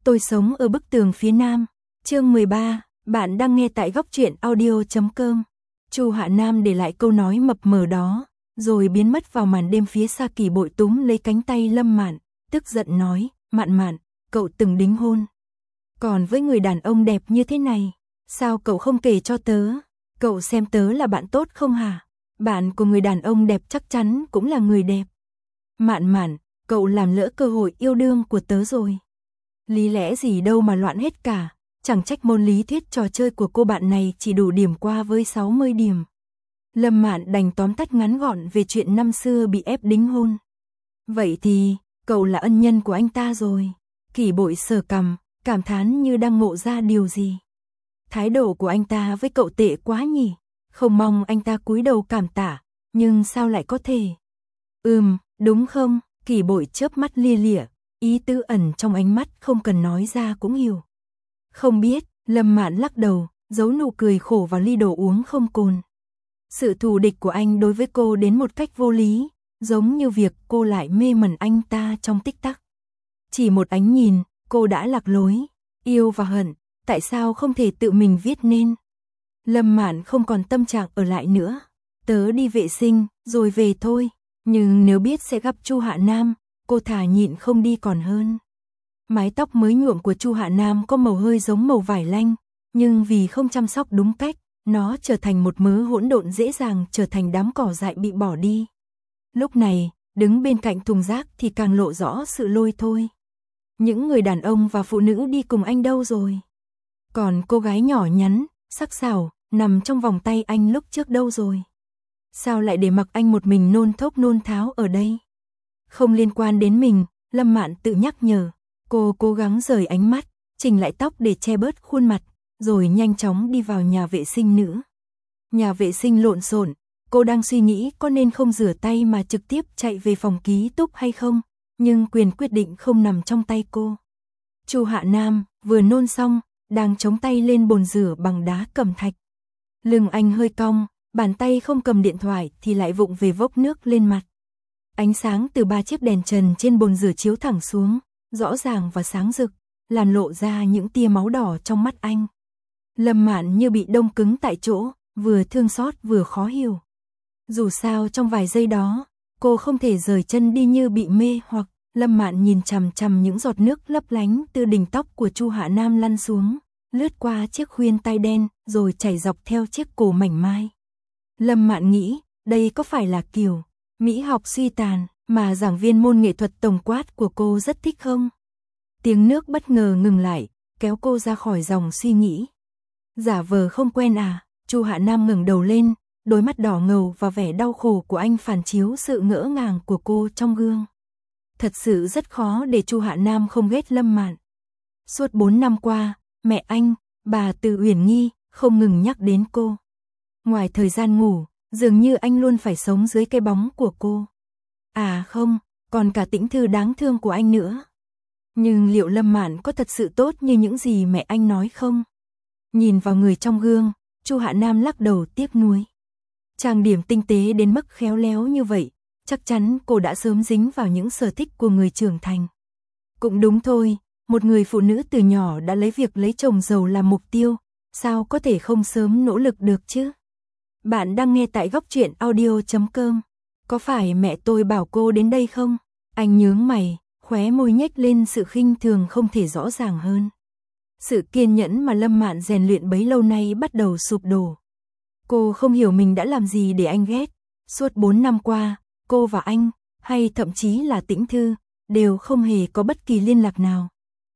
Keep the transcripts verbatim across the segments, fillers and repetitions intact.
Tôi sống ở bức tường phía nam. Chương mười ba, bạn đang nghe tại góc truyện audio chấm com. Chu Hạ Nam để lại câu nói mập mờ đó, rồi biến mất vào màn đêm phía xa. Kỳ Bội túm lấy cánh tay Lâm Mạn, tức giận nói, Mạn Mạn, cậu từng đính hôn. Còn với người đàn ông đẹp như thế này, sao cậu không kể cho tớ? Cậu xem tớ là bạn tốt không hả? Bạn của người đàn ông đẹp chắc chắn cũng là người đẹp. Mạn Mạn, cậu làm lỡ cơ hội yêu đương của tớ rồi. Lý lẽ gì đâu mà loạn hết cả, chẳng trách môn lý thuyết trò chơi của cô bạn này chỉ đủ điểm qua với sáu mươi điểm. Lâm Mạn đành tóm tắt ngắn gọn về chuyện năm xưa bị ép đính hôn. Vậy thì, cậu là ân nhân của anh ta rồi. Kỳ Bội sờ cằm, cảm thán như đang ngộ ra điều gì. Thái độ của anh ta với cậu tệ quá nhỉ, không mong anh ta cúi đầu cảm tạ, nhưng sao lại có thể? Ừm, đúng không? Kỳ Bội chớp mắt lia lịa, ý tứ ẩn trong ánh mắt không cần nói ra cũng hiểu. Không biết, Lâm Mạn lắc đầu, giấu nụ cười khổ vào ly đồ uống không cồn. Sự thù địch của anh đối với cô đến một cách vô lý, giống như việc cô lại mê mẩn anh ta trong tích tắc. Chỉ một ánh nhìn, cô đã lạc lối, yêu và hận, tại sao không thể tự mình viết nên? Lâm Mạn không còn tâm trạng ở lại nữa, tớ đi vệ sinh, rồi về thôi. Nhưng nếu biết sẽ gặp Chu Hạ Nam, cô thà nhịn không đi còn hơn. Mái tóc mới nhuộm của Chu Hạ Nam có màu hơi giống màu vải lanh, nhưng vì không chăm sóc đúng cách, nó trở thành một mớ hỗn độn, dễ dàng trở thành đám cỏ dại bị bỏ đi. Lúc này, đứng bên cạnh thùng rác thì càng lộ rõ sự lôi thôi. Những người đàn ông và phụ nữ đi cùng anh đâu rồi? Còn cô gái nhỏ nhắn, sắc sảo, nằm trong vòng tay anh lúc trước đâu rồi? Sao lại để mặc anh một mình nôn thốc nôn tháo ở đây? Không liên quan đến mình, Lâm Mạn tự nhắc nhở. Cô cố gắng rời ánh mắt, chỉnh lại tóc để che bớt khuôn mặt, rồi nhanh chóng đi vào nhà vệ sinh nữ. Nhà vệ sinh lộn xộn, cô đang suy nghĩ có nên không rửa tay mà trực tiếp chạy về phòng ký túc hay không, nhưng quyền quyết định không nằm trong tay cô. Chu Hạ Nam vừa nôn xong, đang chống tay lên bồn rửa bằng đá cẩm thạch. Lưng anh hơi cong, bàn tay không cầm điện thoại thì lại vụng về vốc nước lên mặt. Ánh sáng từ ba chiếc đèn trần trên bồn rửa chiếu thẳng xuống, rõ ràng và sáng rực, làm lộ ra những tia máu đỏ trong mắt anh. Lâm Mạn như bị đông cứng tại chỗ, vừa thương xót vừa khó hiểu. Dù sao trong vài giây đó, cô không thể rời chân đi như bị mê hoặc. Lâm Mạn nhìn chằm chằm những giọt nước lấp lánh từ đỉnh tóc của Chu Hạ Nam lăn xuống, lướt qua chiếc khuyên tai đen, rồi chảy dọc theo chiếc cổ mảnh mai. Lâm Mạn nghĩ, đây có phải là kiểu mỹ học suy tàn mà giảng viên môn nghệ thuật tổng quát của cô rất thích không? Tiếng nước bất ngờ ngừng lại, kéo cô ra khỏi dòng suy nghĩ. Giả vờ không quen à? Chu Hạ Nam ngẩng đầu lên, đôi mắt đỏ ngầu và vẻ đau khổ của anh phản chiếu sự ngỡ ngàng của cô trong gương. Thật sự rất khó để Chu Hạ Nam không ghét Lâm Mạn. Suốt bốn năm qua, mẹ anh, bà Từ Uyển Nghi, không ngừng nhắc đến cô. Ngoài thời gian ngủ, dường như anh luôn phải sống dưới cái bóng của cô. À không, còn cả Tĩnh Thư đáng thương của anh nữa. Nhưng liệu Lâm Mạn có thật sự tốt như những gì mẹ anh nói không? Nhìn vào người trong gương, Chu Hạ Nam lắc đầu tiếc nuối. Trang điểm tinh tế đến mức khéo léo như vậy, chắc chắn cô đã sớm dính vào những sở thích của người trưởng thành. Cũng đúng thôi, một người phụ nữ từ nhỏ đã lấy việc lấy chồng giàu làm mục tiêu, sao có thể không sớm nỗ lực được chứ? Bạn đang nghe tại góc truyện audio chấm com. Có phải mẹ tôi bảo cô đến đây không? Anh nhướng mày, khóe môi nhếch lên sự khinh thường không thể rõ ràng hơn. Sự kiên nhẫn mà Lâm Mạn rèn luyện bấy lâu nay bắt đầu sụp đổ. Cô không hiểu mình đã làm gì để anh ghét. Suốt bốn năm qua, cô và anh, hay thậm chí là Tĩnh Thư, đều không hề có bất kỳ liên lạc nào.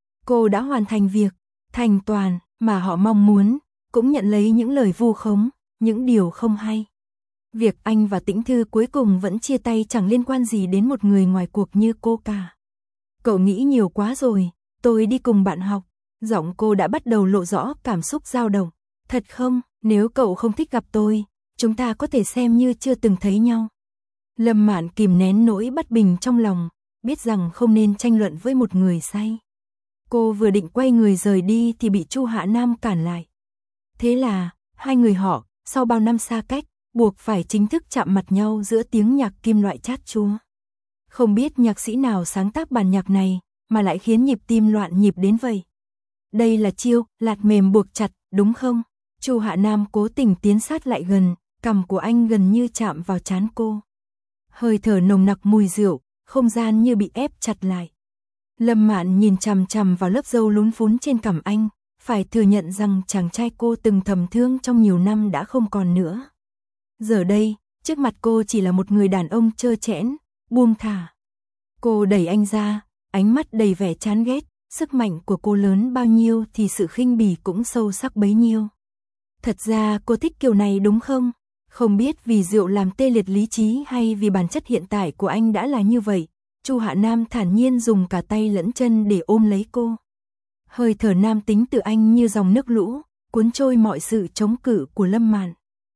Cô đã hoàn thành việc, thành toàn mà họ mong muốn, cũng nhận lấy những lời vu khống, những điều không hay. Việc anh và Tĩnh Thư cuối cùng vẫn chia tay chẳng liên quan gì đến một người ngoài cuộc như cô cả. Cậu nghĩ nhiều quá rồi, tôi đi cùng bạn học. Giọng cô đã bắt đầu lộ rõ cảm xúc dao động. Thật không, nếu cậu không thích gặp tôi, chúng ta có thể xem như chưa từng thấy nhau. Lâm Mạn kìm nén nỗi bất bình trong lòng, biết rằng không nên tranh luận với một người say. Cô vừa định quay người rời đi thì bị Chu Hạ Nam cản lại. Thế là, hai người họ, sau bao năm xa cách, buộc phải chính thức chạm mặt nhau giữa tiếng nhạc kim loại chát chúa. Không biết nhạc sĩ nào sáng tác bản nhạc này, mà lại khiến nhịp tim loạn nhịp đến vậy. Đây là chiêu lạt mềm buộc chặt, đúng không? Chu Hạ Nam cố tình tiến sát lại gần, cằm của anh gần như chạm vào trán cô. Hơi thở nồng nặc mùi rượu, không gian như bị ép chặt lại. Lâm Mạn nhìn chằm chằm vào lớp râu lún phún trên cằm anh, phải thừa nhận rằng chàng trai cô từng thầm thương trong nhiều năm đã không còn nữa. Giờ đây, trước mặt cô chỉ là một người đàn ông trơ trẽn, buông thả. Cô đẩy anh ra, ánh mắt đầy vẻ chán ghét, sức mạnh của cô lớn bao nhiêu thì sự khinh bỉ cũng sâu sắc bấy nhiêu. Thật ra cô thích kiểu này đúng không? Không biết vì rượu làm tê liệt lý trí hay vì bản chất hiện tại của anh đã là như vậy. Chu Hạ Nam thản nhiên dùng cả tay lẫn chân để ôm lấy cô. Hơi thở nam tính từ anh như dòng nước lũ, cuốn trôi mọi sự chống cự của Lâm Mạn.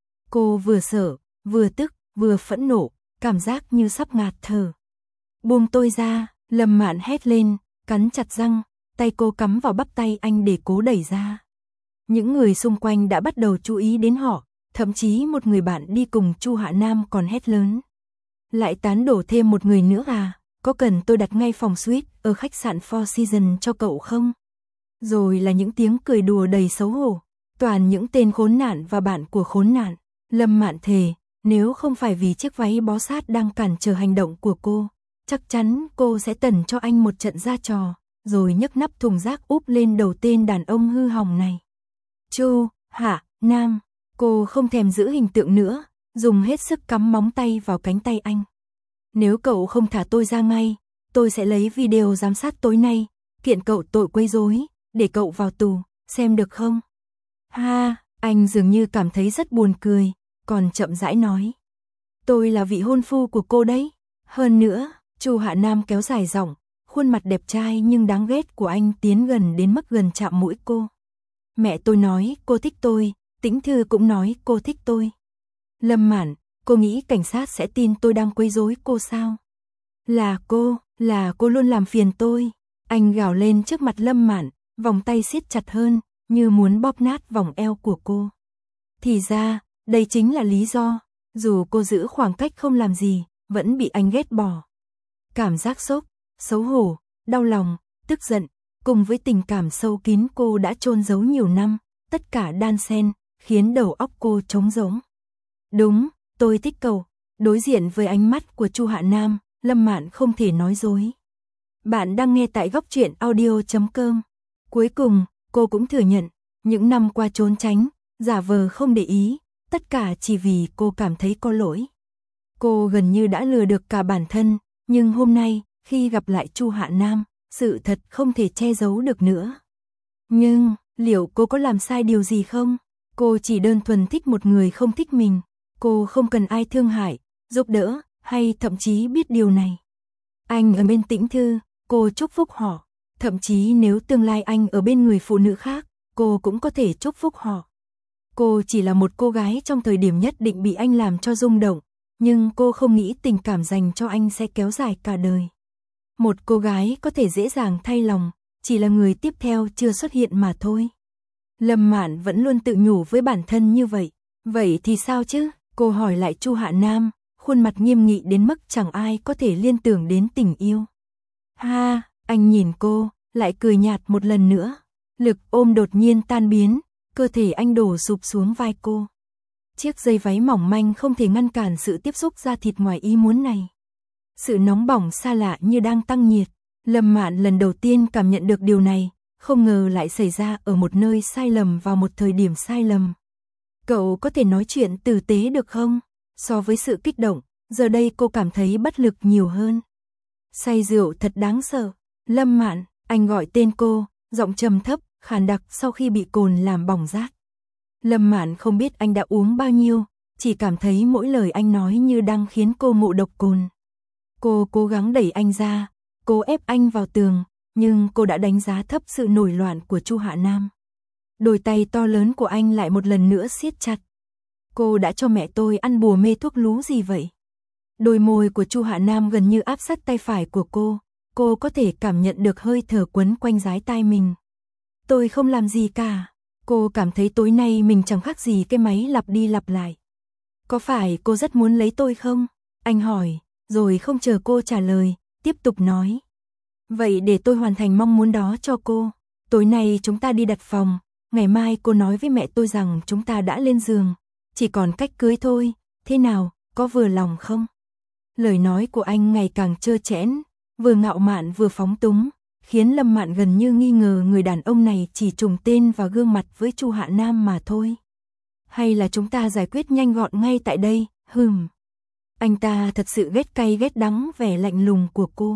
Cô vừa sợ, vừa tức, vừa phẫn nộ, cảm giác như sắp ngạt thở. Buông tôi ra, Lâm Mạn hét lên, cắn chặt răng, tay cô cắm vào bắp tay anh để cố đẩy ra. Những người xung quanh đã bắt đầu chú ý đến họ, thậm chí một người bạn đi cùng Chu Hạ Nam còn hét lớn. Lại tán đổ thêm một người nữa à, có cần tôi đặt ngay phòng suite ở khách sạn Four Seasons cho cậu không? Rồi là những tiếng cười đùa đầy xấu hổ, toàn những tên khốn nạn và bạn của khốn nạn. Lâm Mạn thề, nếu không phải vì chiếc váy bó sát đang cản trở hành động của cô, chắc chắn cô sẽ tẩn cho anh một trận ra trò, rồi nhấc nắp thùng rác úp lên đầu tên đàn ông hư hỏng này. Chu Hạ Nam, cô không thèm giữ hình tượng nữa, dùng hết sức cắm móng tay vào cánh tay anh. Nếu cậu không thả tôi ra ngay, tôi sẽ lấy video giám sát tối nay, kiện cậu tội quấy rối, để cậu vào tù, xem được không? Ha, anh dường như cảm thấy rất buồn cười, còn chậm rãi nói. Tôi là vị hôn phu của cô đấy. Hơn nữa, Chu Hạ Nam kéo dài giọng, khuôn mặt đẹp trai nhưng đáng ghét của anh tiến gần đến mức gần chạm mũi cô. Mẹ tôi nói cô thích tôi, Tĩnh Thư cũng nói cô thích tôi. Lâm Mạn, cô nghĩ cảnh sát sẽ tin tôi đang quấy rối cô sao? Là cô, là cô luôn làm phiền tôi. Anh gào lên trước mặt Lâm Mạn, vòng tay siết chặt hơn, như muốn bóp nát vòng eo của cô. Thì ra, đây chính là lý do, dù cô giữ khoảng cách không làm gì, vẫn bị anh ghét bỏ. Cảm giác sốc, xấu hổ, đau lòng, tức giận, cùng với tình cảm sâu kín cô đã chôn giấu nhiều năm, tất cả đan xen, khiến đầu óc cô trống rỗng. Đúng, tôi thích cậu. Đối diện với ánh mắt của Chu Hạ Nam, Lâm Mạn không thể nói dối. Bạn đang nghe tại góc truyện audio chấm com. Cuối cùng, cô cũng thừa nhận, những năm qua trốn tránh, giả vờ không để ý, tất cả chỉ vì cô cảm thấy có lỗi. Cô gần như đã lừa được cả bản thân, nhưng hôm nay, khi gặp lại Chu Hạ Nam, sự thật không thể che giấu được nữa. Nhưng, liệu cô có làm sai điều gì không? Cô chỉ đơn thuần thích một người không thích mình. Cô không cần ai thương hại, giúp đỡ, hay thậm chí biết điều này. Anh ở bên Tĩnh Thư, cô chúc phúc họ. Thậm chí nếu tương lai anh ở bên người phụ nữ khác, cô cũng có thể chúc phúc họ. Cô chỉ là một cô gái trong thời điểm nhất định bị anh làm cho rung động, nhưng cô không nghĩ tình cảm dành cho anh sẽ kéo dài cả đời. Một cô gái có thể dễ dàng thay lòng, chỉ là người tiếp theo chưa xuất hiện mà thôi. Lâm Mạn vẫn luôn tự nhủ với bản thân như vậy. Vậy thì sao chứ? Cô hỏi lại Chu Hạ Nam, khuôn mặt nghiêm nghị đến mức chẳng ai có thể liên tưởng đến tình yêu. Ha, anh nhìn cô, lại cười nhạt một lần nữa. Lực ôm đột nhiên tan biến, cơ thể anh đổ sụp xuống vai cô. Chiếc dây váy mỏng manh không thể ngăn cản sự tiếp xúc da thịt ngoài ý muốn này. Sự nóng bỏng xa lạ như đang tăng nhiệt. Lâm Mạn lần đầu tiên cảm nhận được điều này, không ngờ lại xảy ra ở một nơi sai lầm vào một thời điểm sai lầm. Cậu có thể nói chuyện tử tế được không? So với sự kích động, giờ đây cô cảm thấy bất lực nhiều hơn. Say rượu thật đáng sợ. Lâm Mạn, anh gọi tên cô, giọng trầm thấp, khàn đặc sau khi bị cồn làm bỏng rát. Lâm Mạn không biết anh đã uống bao nhiêu, chỉ cảm thấy mỗi lời anh nói như đang khiến cô ngộ độc cồn. Cô cố gắng đẩy anh ra, cố ép anh vào tường, nhưng cô đã đánh giá thấp sự nổi loạn của Chu Hạ Nam. Đôi tay to lớn của anh lại một lần nữa siết chặt. Cô đã cho mẹ tôi ăn bùa mê thuốc lú gì vậy? Đôi môi của Chu Hạ Nam gần như áp sát tay phải của cô, cô có thể cảm nhận được hơi thở quấn quanh dái tai mình. Tôi không làm gì cả. Cô cảm thấy tối nay mình chẳng khác gì cái máy lặp đi lặp lại. Có phải cô rất muốn lấy tôi không? Anh hỏi, rồi không chờ cô trả lời, tiếp tục nói. Vậy để tôi hoàn thành mong muốn đó cho cô. Tối nay chúng ta đi đặt phòng, ngày mai cô nói với mẹ tôi rằng chúng ta đã lên giường, chỉ còn cách cưới thôi, thế nào, có vừa lòng không? Lời nói của anh ngày càng trơ trẽn, vừa ngạo mạn vừa phóng túng, khiến Lâm Mạn gần như nghi ngờ người đàn ông này chỉ trùng tên và gương mặt với Chu Hạ Nam mà thôi. Hay là chúng ta giải quyết nhanh gọn ngay tại đây, hừm. Anh ta thật sự ghét cay ghét đắng vẻ lạnh lùng của cô.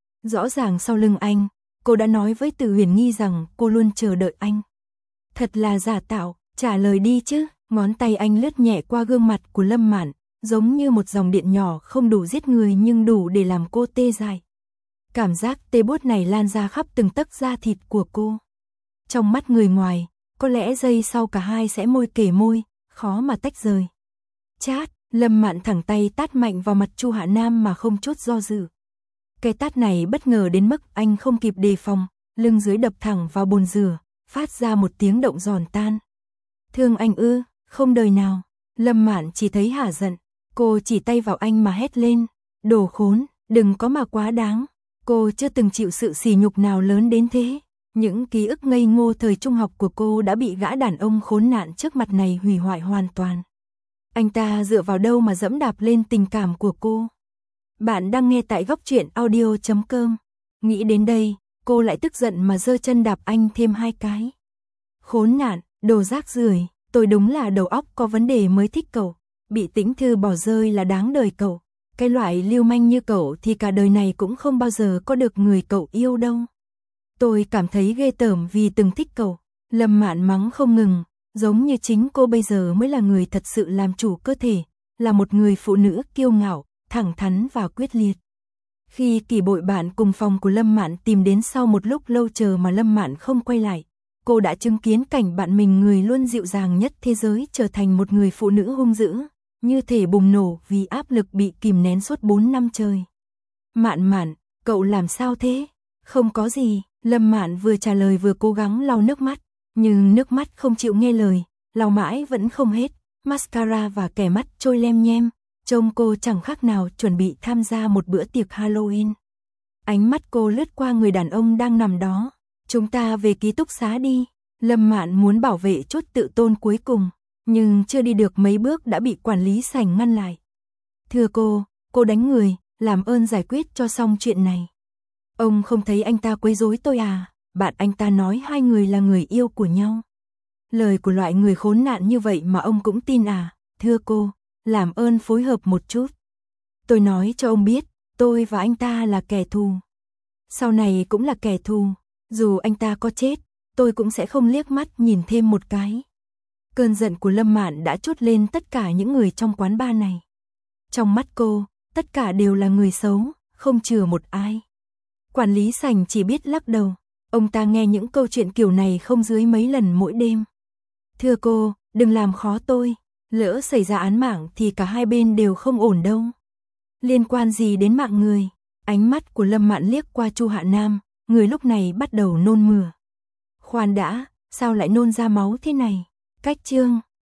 Rõ ràng sau lưng anh, cô đã nói với Từ Huyền Nghi rằng cô luôn chờ đợi anh. Thật là giả tạo, trả lời đi chứ. Ngón tay anh lướt nhẹ qua gương mặt của Lâm Mạn, giống như một dòng điện nhỏ không đủ giết người nhưng đủ để làm cô tê dại. Cảm giác tê buốt này lan ra khắp từng tấc da thịt của cô. Trong mắt người ngoài, có lẽ giây sau cả hai sẽ môi kề môi, khó mà tách rời. Chát, Lâm Mạn thẳng tay tát mạnh vào mặt Chu Hạ Nam mà không chút do dự. Cái tát này bất ngờ đến mức anh không kịp đề phòng, lưng dưới đập thẳng vào bồn rửa, phát ra một tiếng động giòn tan. Thương anh ư, không đời nào. Lâm Mạn chỉ thấy hả giận, cô chỉ tay vào anh mà hét lên, đồ khốn, đừng có mà quá đáng. Cô chưa từng chịu sự sỉ nhục nào lớn đến thế. Những ký ức ngây ngô thời trung học của cô đã bị gã đàn ông khốn nạn trước mặt này hủy hoại hoàn toàn. Anh ta dựa vào đâu mà dẫm đạp lên tình cảm của cô? Bạn đang nghe tại góc truyện audio chấm com. Nghĩ đến đây, cô lại tức giận mà giơ chân đạp anh thêm hai cái. Khốn nạn, đồ rác rưởi, tôi đúng là đầu óc có vấn đề mới thích cậu. Bị Tĩnh Thư bỏ rơi là đáng đời cậu. Cái loại lưu manh như cậu thì cả đời này cũng không bao giờ có được người cậu yêu đâu. Tôi cảm thấy ghê tởm vì từng thích cậu. Lâm Mạn mắng không ngừng, giống như chính cô bây giờ mới là người thật sự làm chủ cơ thể, là một người phụ nữ kiêu ngạo, thẳng thắn và quyết liệt. Khi Kỳ Bội bạn cùng phòng của Lâm Mạn tìm đến sau một lúc lâu chờ mà Lâm Mạn không quay lại, cô đã chứng kiến cảnh bạn mình người luôn dịu dàng nhất thế giới trở thành một người phụ nữ hung dữ, như thể bùng nổ vì áp lực bị kìm nén suốt bốn năm trời. Mạn Mạn, cậu làm sao thế? Không có gì, Lâm Mạn vừa trả lời vừa cố gắng lau nước mắt, nhưng nước mắt không chịu nghe lời, lau mãi vẫn không hết, mascara và kẻ mắt trôi lem nhem, trông cô chẳng khác nào chuẩn bị tham gia một bữa tiệc Halloween. Ánh mắt cô lướt qua người đàn ông đang nằm đó, chúng ta về ký túc xá đi. Lâm Mạn muốn bảo vệ chút tự tôn cuối cùng, nhưng chưa đi được mấy bước đã bị quản lý sảnh ngăn lại. Thưa cô, cô đánh người, làm ơn giải quyết cho xong chuyện này. Ông không thấy anh ta quấy rối tôi à? Bạn anh ta nói hai người là người yêu của nhau. Lời của loại người khốn nạn như vậy mà ông cũng tin à? Thưa cô, làm ơn phối hợp một chút. Tôi nói cho ông biết, tôi và anh ta là kẻ thù. Sau này cũng là kẻ thù, dù anh ta có chết, tôi cũng sẽ không liếc mắt nhìn thêm một cái. Cơn giận của Lâm Mạn đã trút lên tất cả những người trong quán bar này. Trong mắt cô, tất cả đều là người xấu, không chừa một ai. Quản lý sảnh chỉ biết lắc đầu, ông ta nghe những câu chuyện kiểu này không dưới mấy lần mỗi đêm. Thưa cô, đừng làm khó tôi, lỡ xảy ra án mạng thì cả hai bên đều không ổn đâu. Liên quan gì đến mạng người? Ánh mắt của Lâm Mạn liếc qua Chu Hạ Nam, người lúc này bắt đầu nôn mửa. Khoan đã, sao lại nôn ra máu thế này? Cách chương